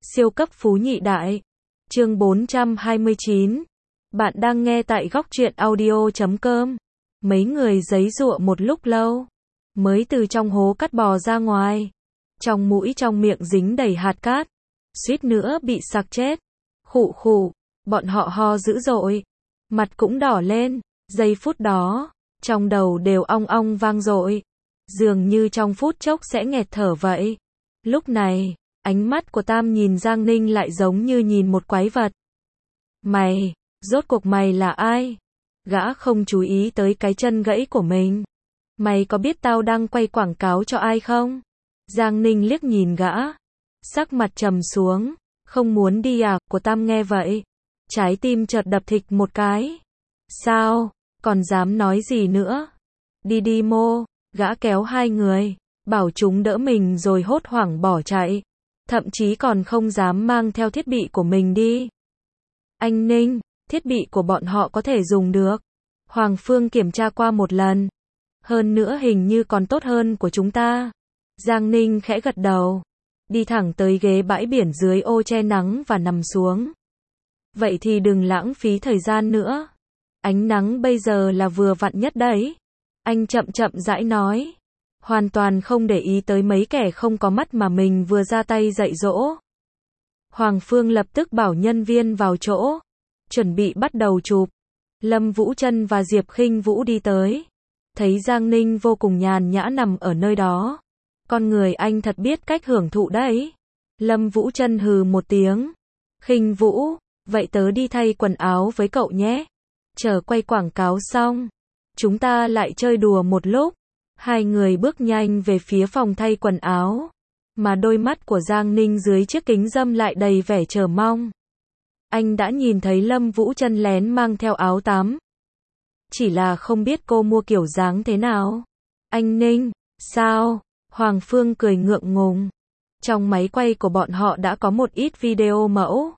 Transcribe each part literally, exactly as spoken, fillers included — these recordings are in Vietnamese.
Siêu cấp phú nhị đại. Chương bốn trăm hai mươi chín. Bạn đang nghe tại góc truyện audio chấm com. Mấy người giấy giụa một lúc lâu, mới từ trong hố cắt bò ra ngoài. Trong mũi trong miệng dính đầy hạt cát, suýt nữa bị sặc chết. Khụ khụ, bọn họ ho dữ dội, mặt cũng đỏ lên, giây phút đó, trong đầu đều ong ong vang dội, dường như trong phút chốc sẽ nghẹt thở vậy. Lúc này, ánh mắt của Tam nhìn Giang Ninh lại giống như nhìn một quái vật. Mày, rốt cuộc mày là ai? Gã không chú ý tới cái chân gãy của mình. Mày có biết tao đang quay quảng cáo cho ai không? Giang Ninh liếc nhìn gã, sắc mặt trầm xuống. Không muốn đi à? Của Tam nghe vậy, trái tim chợt đập thịch một cái. Sao? Còn dám nói gì nữa? Đi đi mô. Gã kéo hai người, bảo chúng đỡ mình rồi hốt hoảng bỏ chạy. Thậm chí còn không dám mang theo thiết bị của mình đi. Anh Ninh, thiết bị của bọn họ có thể dùng được. Hoàng Phương kiểm tra qua một lần. Hơn nữa hình như còn tốt hơn của chúng ta. Giang Ninh khẽ gật đầu. Đi thẳng tới ghế bãi biển dưới ô che nắng và nằm xuống. Vậy thì đừng lãng phí thời gian nữa. Ánh nắng bây giờ là vừa vặn nhất đấy. Anh chậm chậm rãi nói. Hoàn toàn không để ý tới mấy kẻ không có mắt mà mình vừa ra tay dạy dỗ. Hoàng Phương lập tức bảo nhân viên vào chỗ, chuẩn bị bắt đầu chụp. Lâm Vũ Trân và Diệp Khinh Vũ đi tới, thấy Giang Ninh vô cùng nhàn nhã nằm ở nơi đó. Con người anh thật biết cách hưởng thụ đấy. Lâm Vũ Trân hừ một tiếng. Khinh Vũ, vậy tớ đi thay quần áo với cậu nhé. Chờ quay quảng cáo xong, chúng ta lại chơi đùa một lúc. Hai người bước nhanh về phía phòng thay quần áo, mà đôi mắt của Giang Ninh dưới chiếc kính râm lại đầy vẻ chờ mong. Anh đã nhìn thấy Lâm Vũ Trân lén mang theo áo tắm. Chỉ là không biết cô mua kiểu dáng thế nào. Anh Ninh, sao? Hoàng Phương cười ngượng ngùng. Trong máy quay của bọn họ đã có một ít video mẫu.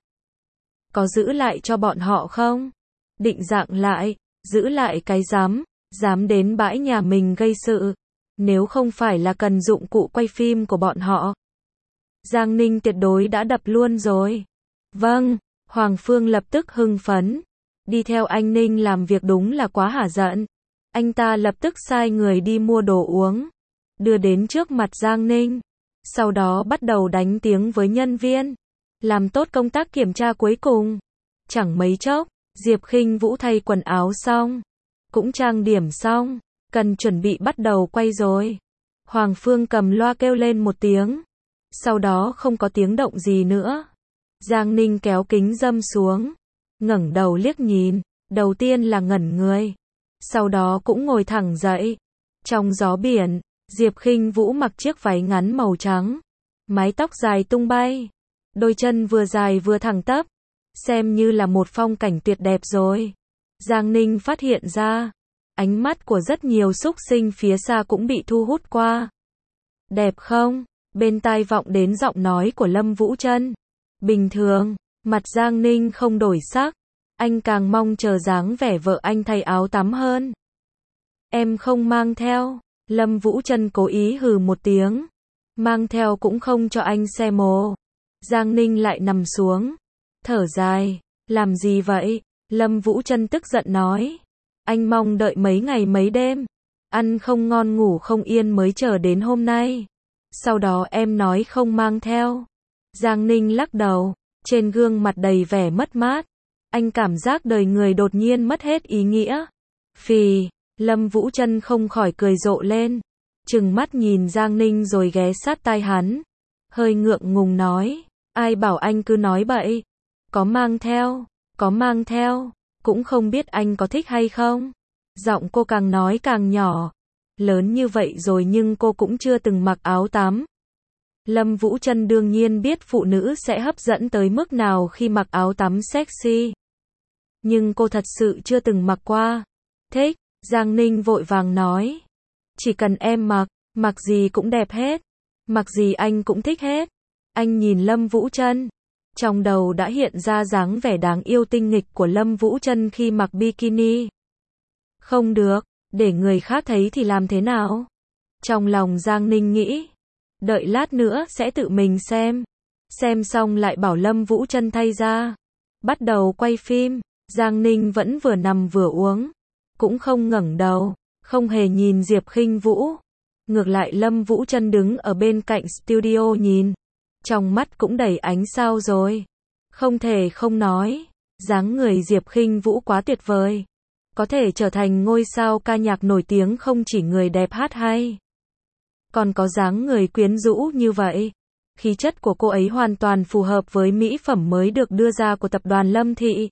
Có giữ lại cho bọn họ không? Định dạng lại, giữ lại cái dám. Dám đến bãi nhà mình gây sự, nếu không phải là cần dụng cụ quay phim của bọn họ. Giang Ninh tuyệt đối đã đập luôn rồi. Vâng, Hoàng Phương lập tức hưng phấn. Đi theo anh Ninh làm việc đúng là quá hả giận. Anh ta lập tức sai người đi mua đồ uống, đưa đến trước mặt Giang Ninh. Sau đó bắt đầu đánh tiếng với nhân viên, làm tốt công tác kiểm tra cuối cùng. Chẳng mấy chốc, Diệp Khinh Vũ thay quần áo xong, cũng trang điểm xong, cần chuẩn bị bắt đầu quay rồi. Hoàng Phương cầm loa kêu lên một tiếng. Sau đó không có tiếng động gì nữa. Giang Ninh kéo kính râm xuống, ngẩng đầu liếc nhìn, đầu tiên là ngẩn người, sau đó cũng ngồi thẳng dậy. Trong gió biển, Diệp Khinh Vũ mặc chiếc váy ngắn màu trắng, mái tóc dài tung bay, đôi chân vừa dài vừa thẳng tắp, xem như là một phong cảnh tuyệt đẹp rồi. Giang Ninh phát hiện ra, ánh mắt của rất nhiều súc sinh phía xa cũng bị thu hút qua. Đẹp không? Bên tai vọng đến giọng nói của Lâm Vũ Trân. Bình thường, mặt Giang Ninh không đổi sắc, anh càng mong chờ dáng vẻ vợ anh thay áo tắm hơn. Em không mang theo. Lâm Vũ Trân cố ý hừ một tiếng. Mang theo cũng không cho anh xem mồ. Giang Ninh lại nằm xuống, thở dài. Làm gì vậy? Lâm Vũ Trân tức giận nói. Anh mong đợi mấy ngày mấy đêm, ăn không ngon ngủ không yên mới chờ đến hôm nay. Sau đó em nói không mang theo. Giang Ninh lắc đầu, trên gương mặt đầy vẻ mất mát. Anh cảm giác đời người đột nhiên mất hết ý nghĩa. Phì, Lâm Vũ Trân không khỏi cười rộ lên, trừng mắt nhìn Giang Ninh rồi ghé sát tai hắn, hơi ngượng ngùng nói. Ai bảo anh cứ nói bậy? Có mang theo, có mang theo. Cũng không biết anh có thích hay không. Giọng cô càng nói càng nhỏ. Lớn như vậy rồi nhưng cô cũng chưa từng mặc áo tắm. Lâm Vũ Trân đương nhiên biết phụ nữ sẽ hấp dẫn tới mức nào khi mặc áo tắm sexy. Nhưng cô thật sự chưa từng mặc qua. Thích, Giang Ninh vội vàng nói. Chỉ cần em mặc, mặc gì cũng đẹp hết. Mặc gì anh cũng thích hết. Anh nhìn Lâm Vũ Trân. Trong đầu đã hiện ra dáng vẻ đáng yêu tinh nghịch của Lâm Vũ Trân khi mặc bikini. Không được, để người khác thấy thì làm thế nào? Trong lòng Giang Ninh nghĩ, đợi lát nữa sẽ tự mình xem. Xem xong lại bảo Lâm Vũ Trân thay ra. Bắt đầu quay phim, Giang Ninh vẫn vừa nằm vừa uống, cũng không ngẩng đầu, không hề nhìn Diệp Khinh Vũ. Ngược lại Lâm Vũ Trân đứng ở bên cạnh studio nhìn, trong mắt cũng đầy ánh sao rồi. Không thể không nói, dáng người Diệp Khinh Vũ quá tuyệt vời. Có thể trở thành ngôi sao ca nhạc nổi tiếng không chỉ người đẹp hát hay, còn có dáng người quyến rũ như vậy. Khí chất của cô ấy hoàn toàn phù hợp với mỹ phẩm mới được đưa ra của tập đoàn Lâm Thị.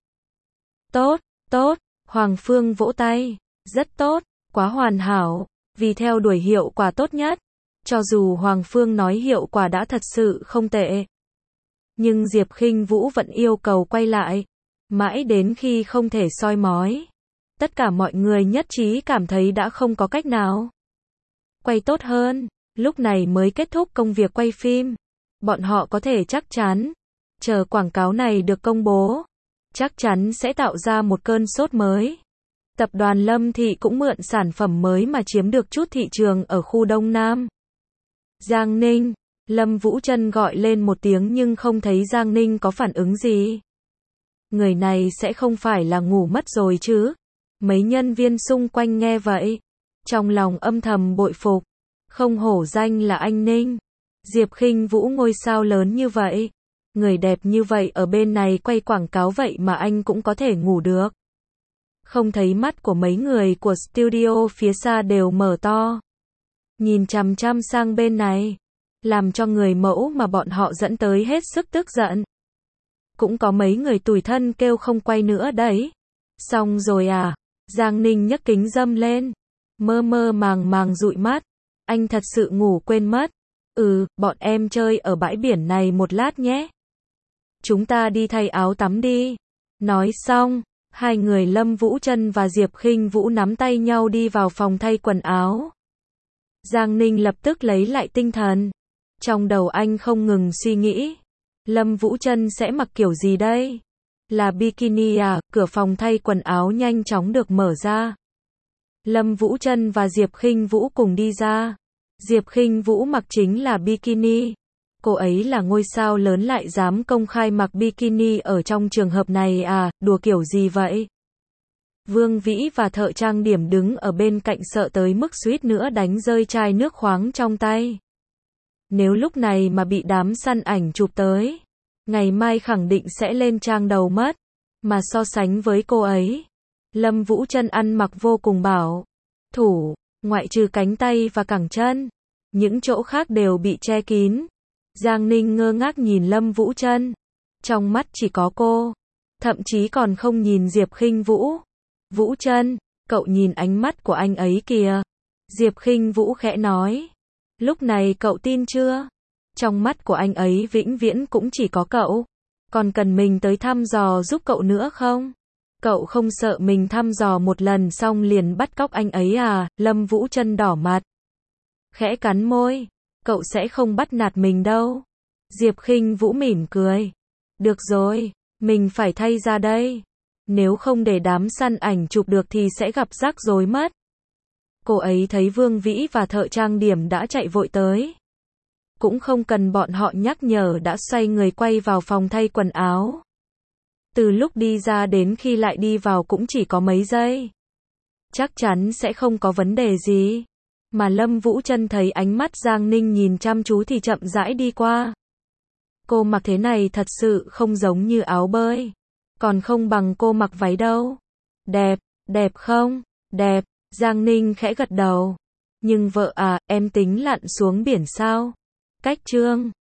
Tốt, tốt, Hoàng Phương vỗ tay. Rất tốt, quá hoàn hảo, vì theo đuổi hiệu quả tốt nhất. Cho dù Hoàng Phương nói hiệu quả đã thật sự không tệ, nhưng Diệp Khinh Vũ vẫn yêu cầu quay lại. Mãi đến khi không thể soi mói, tất cả mọi người nhất trí cảm thấy đã không có cách nào quay tốt hơn, lúc này mới kết thúc công việc quay phim. Bọn họ có thể chắc chắn, chờ quảng cáo này được công bố, chắc chắn sẽ tạo ra một cơn sốt mới. Tập đoàn Lâm Thị cũng mượn sản phẩm mới mà chiếm được chút thị trường ở khu Đông Nam. Giang Ninh, Lâm Vũ Trân gọi lên một tiếng nhưng không thấy Giang Ninh có phản ứng gì. Người này sẽ không phải là ngủ mất rồi chứ? Mấy nhân viên xung quanh nghe vậy, trong lòng âm thầm bội phục. Không hổ danh là anh Ninh. Diệp Khinh Vũ ngôi sao lớn như vậy, người đẹp như vậy ở bên này quay quảng cáo vậy mà anh cũng có thể ngủ được. Không thấy mắt của mấy người của studio phía xa đều mở to, nhìn chằm chằm sang bên này, làm cho người mẫu mà bọn họ dẫn tới hết sức tức giận. Cũng có mấy người tủi thân kêu không quay nữa đấy. Xong rồi à? Giang Ninh nhấc kính râm lên, mơ mơ màng màng dụi mắt. Anh thật sự ngủ quên mất. Ừ, bọn em chơi ở bãi biển này một lát nhé. Chúng ta đi thay áo tắm đi. Nói xong, hai người Lâm Vũ Trân và Diệp Khinh Vũ nắm tay nhau đi vào phòng thay quần áo. Giang Ninh lập tức lấy lại tinh thần. Trong đầu anh không ngừng suy nghĩ, Lâm Vũ Trân sẽ mặc kiểu gì đây? Là bikini à? Cửa phòng thay quần áo nhanh chóng được mở ra. Lâm Vũ Trân và Diệp Khinh Vũ cùng đi ra. Diệp Khinh Vũ mặc chính là bikini. Cô ấy là ngôi sao lớn lại dám công khai mặc bikini ở trong trường hợp này à, đùa kiểu gì vậy? Vương Vĩ và thợ trang điểm đứng ở bên cạnh sợ tới mức suýt nữa đánh rơi chai nước khoáng trong tay. Nếu lúc này mà bị đám săn ảnh chụp tới, ngày mai khẳng định sẽ lên trang đầu mất. Mà so sánh với cô ấy, Lâm Vũ Trân ăn mặc vô cùng bảo thủ, ngoại trừ cánh tay và cẳng chân, những chỗ khác đều bị che kín. Giang Ninh ngơ ngác nhìn Lâm Vũ Trân, trong mắt chỉ có cô, thậm chí còn không nhìn Diệp Khinh Vũ. Vũ Trân, cậu nhìn ánh mắt của anh ấy kìa. Diệp Khinh Vũ khẽ nói. Lúc này cậu tin chưa? Trong mắt của anh ấy vĩnh viễn cũng chỉ có cậu. Còn cần mình tới thăm dò giúp cậu nữa không? Cậu không sợ mình thăm dò một lần xong liền bắt cóc anh ấy à? Lâm Vũ Trân đỏ mặt, khẽ cắn môi. Cậu sẽ không bắt nạt mình đâu. Diệp Khinh Vũ mỉm cười. Được rồi, mình phải thay ra đây. Nếu không để đám săn ảnh chụp được thì sẽ gặp rắc rối mất. Cô ấy thấy Vương Vĩ và thợ trang điểm đã chạy vội tới. Cũng không cần bọn họ nhắc nhở đã xoay người quay vào phòng thay quần áo. Từ lúc đi ra đến khi lại đi vào cũng chỉ có mấy giây. Chắc chắn sẽ không có vấn đề gì. Mà Lâm Vũ Trân thấy ánh mắt Giang Ninh nhìn chăm chú thì chậm rãi đi qua. Cô mặc thế này thật sự không giống như áo bơi. Còn không bằng cô mặc váy đâu. Đẹp, đẹp không? Đẹp. Giang Ninh khẽ gật đầu. Nhưng vợ à, em tính lặn xuống biển sao? Cách chương